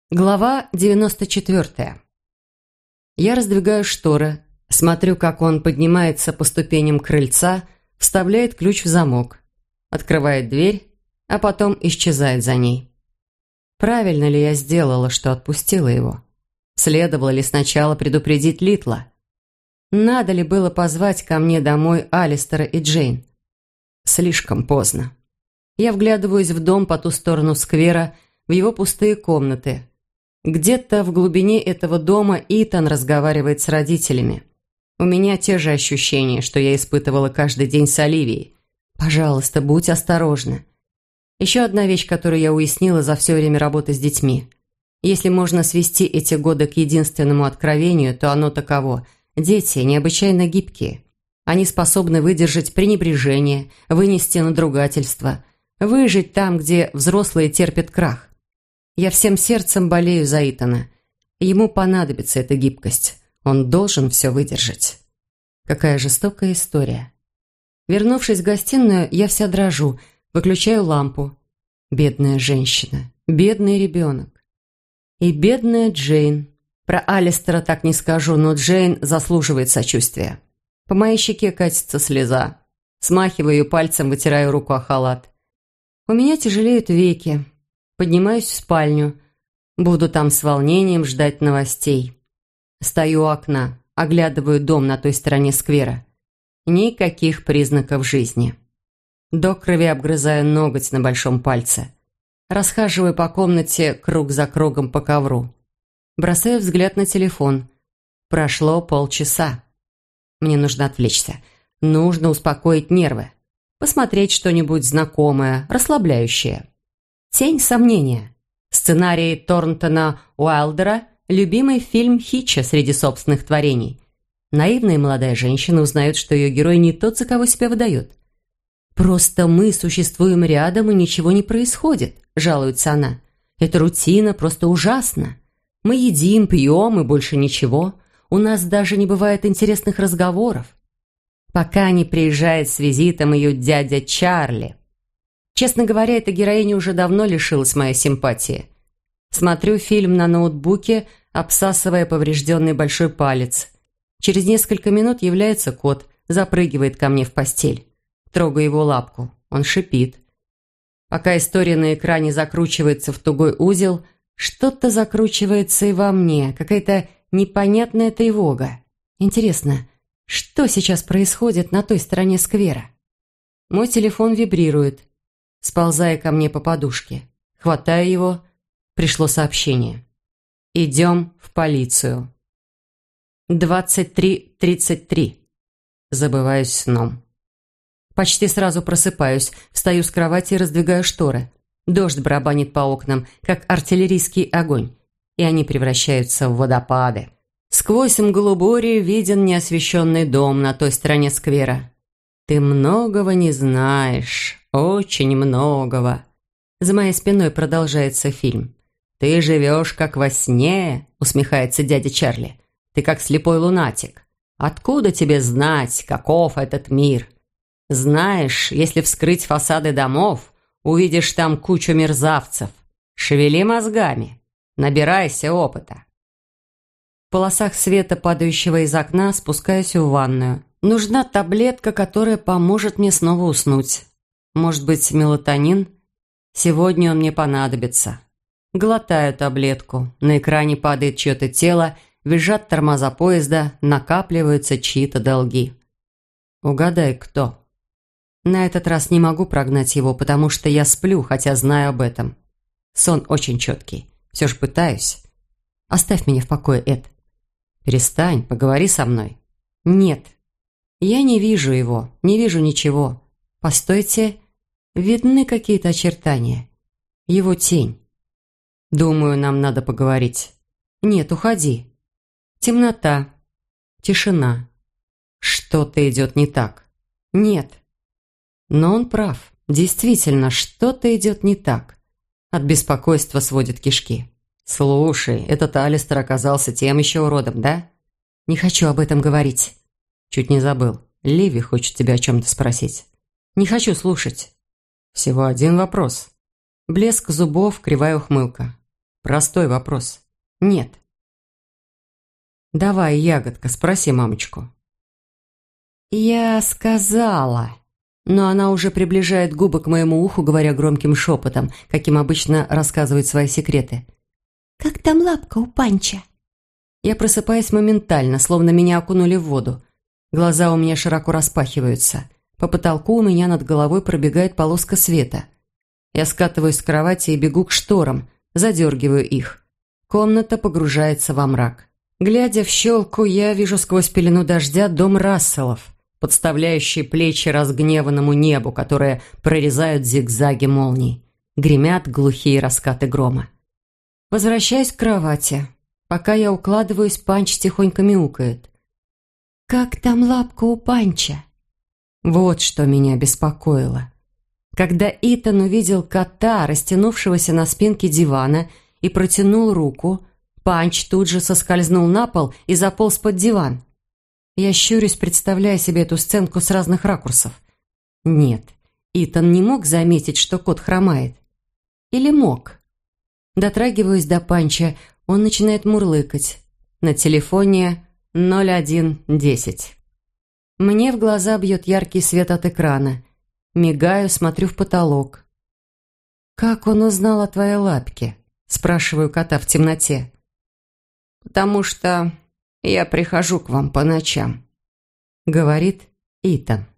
Глава 94. Я раздвигаю шторы, смотрю, как он поднимается по ступеням крыльца, вставляет ключ в замок, открывает дверь, а потом исчезает за ней. Правильно ли я сделала, что отпустила его? Следовало ли сначала предупредить Литла? Надо ли было позвать ко мне домой Алистера и Джейн? Слишком поздно. Я вглядываюсь в дом по ту сторону сквера, в его пустые комнаты. Где-то в глубине этого дома Итан разговаривает с родителями. У меня те же ощущения, что я испытывала каждый день с Оливией. Пожалуйста, будь осторожна. Еще одна вещь, которую я уяснила за все время работы с детьми. Если можно свести эти годы к единственному откровению, то оно таково. Дети необычайно гибкие. Они способны выдержать пренебрежение, вынести надругательство, выжить там, где взрослые терпят крах. Я всем сердцем болею за Итана. Ему понадобится эта гибкость. Он должен все выдержать. Какая жестокая история. Вернувшись в гостиную, я вся дрожу, выключаю лампу. Бедная женщина, бедный ребенок. И бедная Джейн. Про Алистера так не скажу, но Джейн заслуживает сочувствия. По моей щеке катится слеза. Смахиваю ее пальцем, вытираю руку о халат. У меня тяжелеют веки. Поднимаюсь в спальню. Буду там с волнением ждать новостей. Стою у окна, оглядываю дом на той стороне сквера. Никаких признаков жизни. До крови обгрызаю ноготь на большом пальце. Расхаживаю по комнате круг за кругом по ковру. Бросаю взгляд на телефон. Прошло полчаса. Мне нужно отвлечься. Нужно успокоить нервы. Посмотреть что-нибудь знакомое, расслабляющее. «Тень сомнения». Сценарий Торнтона Уайлдера – любимый фильм Хитча среди собственных творений. Наивная молодая женщина узнает, что ее герой не тот, за кого себя выдает. «Просто мы существуем рядом, и ничего не происходит», – жалуется она. «Это рутина, просто ужасно. Мы едим, пьем и больше ничего. У нас даже не бывает интересных разговоров». Пока не приезжает с визитом ее дядя Чарли. Честно говоря, эта героиня уже давно лишилась моей симпатии. Смотрю фильм на ноутбуке, обсасывая поврежденный большой палец. Через несколько минут является кот, запрыгивает ко мне в постель. Трогаю его лапку. Он шипит. Пока история на экране закручивается в тугой узел, что-то закручивается и во мне, какая-то непонятная тревога. Интересно, что сейчас происходит на той стороне сквера? Мой телефон вибрирует, сползая ко мне по подушке. Хватаю его. Пришло сообщение. «Идем в полицию». 23:33. Забываюсь сном. Почти сразу просыпаюсь, встаю с кровати и раздвигаю шторы. Дождь барабанит по окнам, как артиллерийский огонь, и они превращаются в водопады. Сквозь мглу бури виден неосвещенный дом на той стороне сквера. «Ты многого не знаешь, очень многого». За моей спиной продолжается фильм. «Ты живешь как во сне», — усмехается дядя Чарли. «Ты как слепой лунатик. Откуда тебе знать, каков этот мир? Знаешь, если вскрыть фасады домов, увидишь там кучу мерзавцев. Шевели мозгами, набирайся опыта». В полосах света, падающего из окна, спускаюсь в ванную. Нужна таблетка, которая поможет мне снова уснуть. Может быть, мелатонин? Сегодня он мне понадобится. Глотаю таблетку. На экране падает чье-то тело, визжат тормоза поезда, накапливаются чьи-то долги. Угадай, кто? На этот раз не могу прогнать его, потому что я сплю, хотя знаю об этом. Сон очень четкий. Все же пытаюсь. Оставь меня в покое, Эд. Перестань, поговори со мной. Нет. Я не вижу его, не вижу ничего. Постойте, видны какие-то очертания. Его тень. Думаю, нам надо поговорить. Нет, уходи. Темнота. Тишина. Что-то идет не так. Нет. Но он прав. Действительно, что-то идет не так. От беспокойства сводит кишки. «Слушай, этот Алистер оказался тем еще уродом, да?» «Не хочу об этом говорить». «Чуть не забыл. Ливи хочет тебя о чем-то спросить». «Не хочу слушать». «Всего один вопрос». Блеск зубов, кривая ухмылка. Простой вопрос. Нет. Давай, ягодка, спроси мамочку. Я сказала. Но она уже приближает губы к моему уху, говоря громким шепотом, каким обычно рассказывает свои секреты. «Как там лапка у Панча?» Я просыпаюсь моментально, словно меня окунули в воду. Глаза у меня широко распахиваются. По потолку у меня над головой пробегает полоска света. Я скатываюсь с кровати и бегу к шторам, задергиваю их. Комната погружается во мрак. Глядя в щелку, я вижу сквозь пелену дождя дом Расселов, подставляющие плечи разгневанному небу, которые прорезают зигзаги молний. Гремят глухие раскаты грома. Возвращаюсь к кровати. Пока я укладываюсь, Панч тихонько мяукает. «Как там лапка у Панча?» Вот что меня беспокоило. Когда Итан увидел кота, растянувшегося на спинке дивана, и протянул руку, Панч тут же соскользнул на пол и заполз под диван. Я щурюсь, представляя себе эту сценку с разных ракурсов. Нет, Итан не мог заметить, что кот хромает. Или мог? Дотрагиваюсь до Панча, он начинает мурлыкать. На телефоне 0110. Мне в глаза бьет яркий свет от экрана. Мигаю, смотрю в потолок. «Как он узнал о твоей лапке?» Спрашиваю кота в темноте. «Потому что я прихожу к вам по ночам», — говорит Итан.